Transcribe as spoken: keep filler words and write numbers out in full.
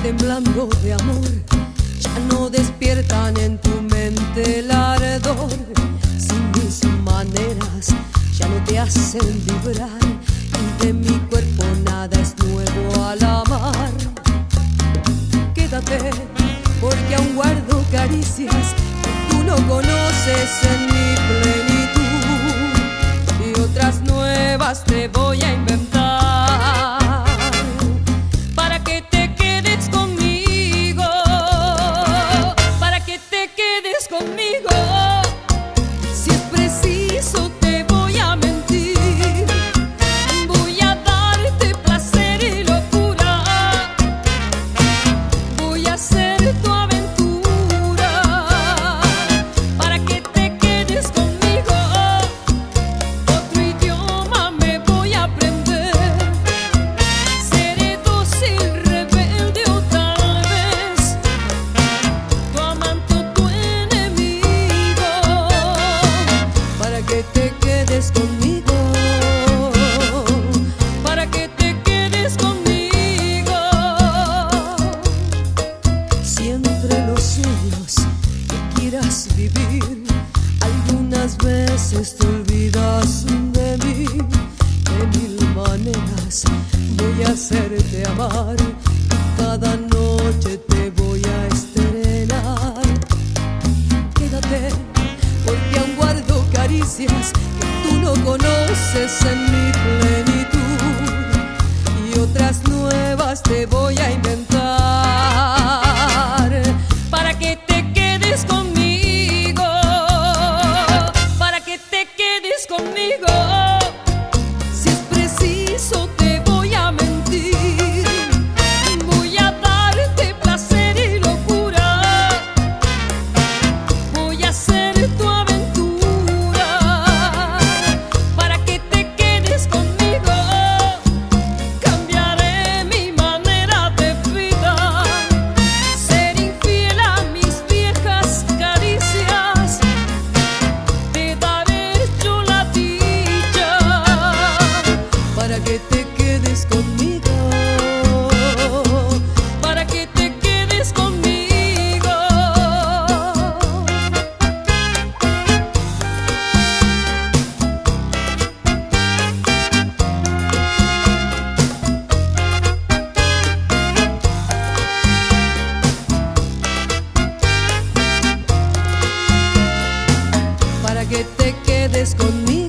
temblando de amor, ya no despiertan en tu mente el ardor. Si mis maneras ya no te hacen vibrar, y de mi cuerpo nada es nuevo al amar. Quédate, porque aún guardo caricias que tú no conoces en mi plenitud, y otras nuevas te voy a inventar. Conmigo, si es preciso te voy a mentir, voy a darte placer y locura, voy a ser tu aventura, para que te quedes conmigo. Otro idioma me voy a aprender, seré dócil, rebelde o tal vez tu amante o tu que te quedes conmigo, para que te quedes conmigo. Si entre los sueños que quieras vivir, algunas veces te olvidas de mí, de mil maneras voy a hacerte amar, y cada noche te voy a estrenar. Quédate, porque aún guardo caricias que tú no conoces en mi plenitud, y otras nuevas te voy a inventar, para que te quedes conmigo, para que te quedes conmigo. Si es preciso te voy a mentir, voy a darte placer y locura, voy a ser tu aventura, para que te quedes conmigo. Cambiaré mi manera de vida, ser infiel a mis viejas caricias, te daré yo la dicha, para que te quedes conmigo, para que te quedes conmigo. Para que te quedes conmigo.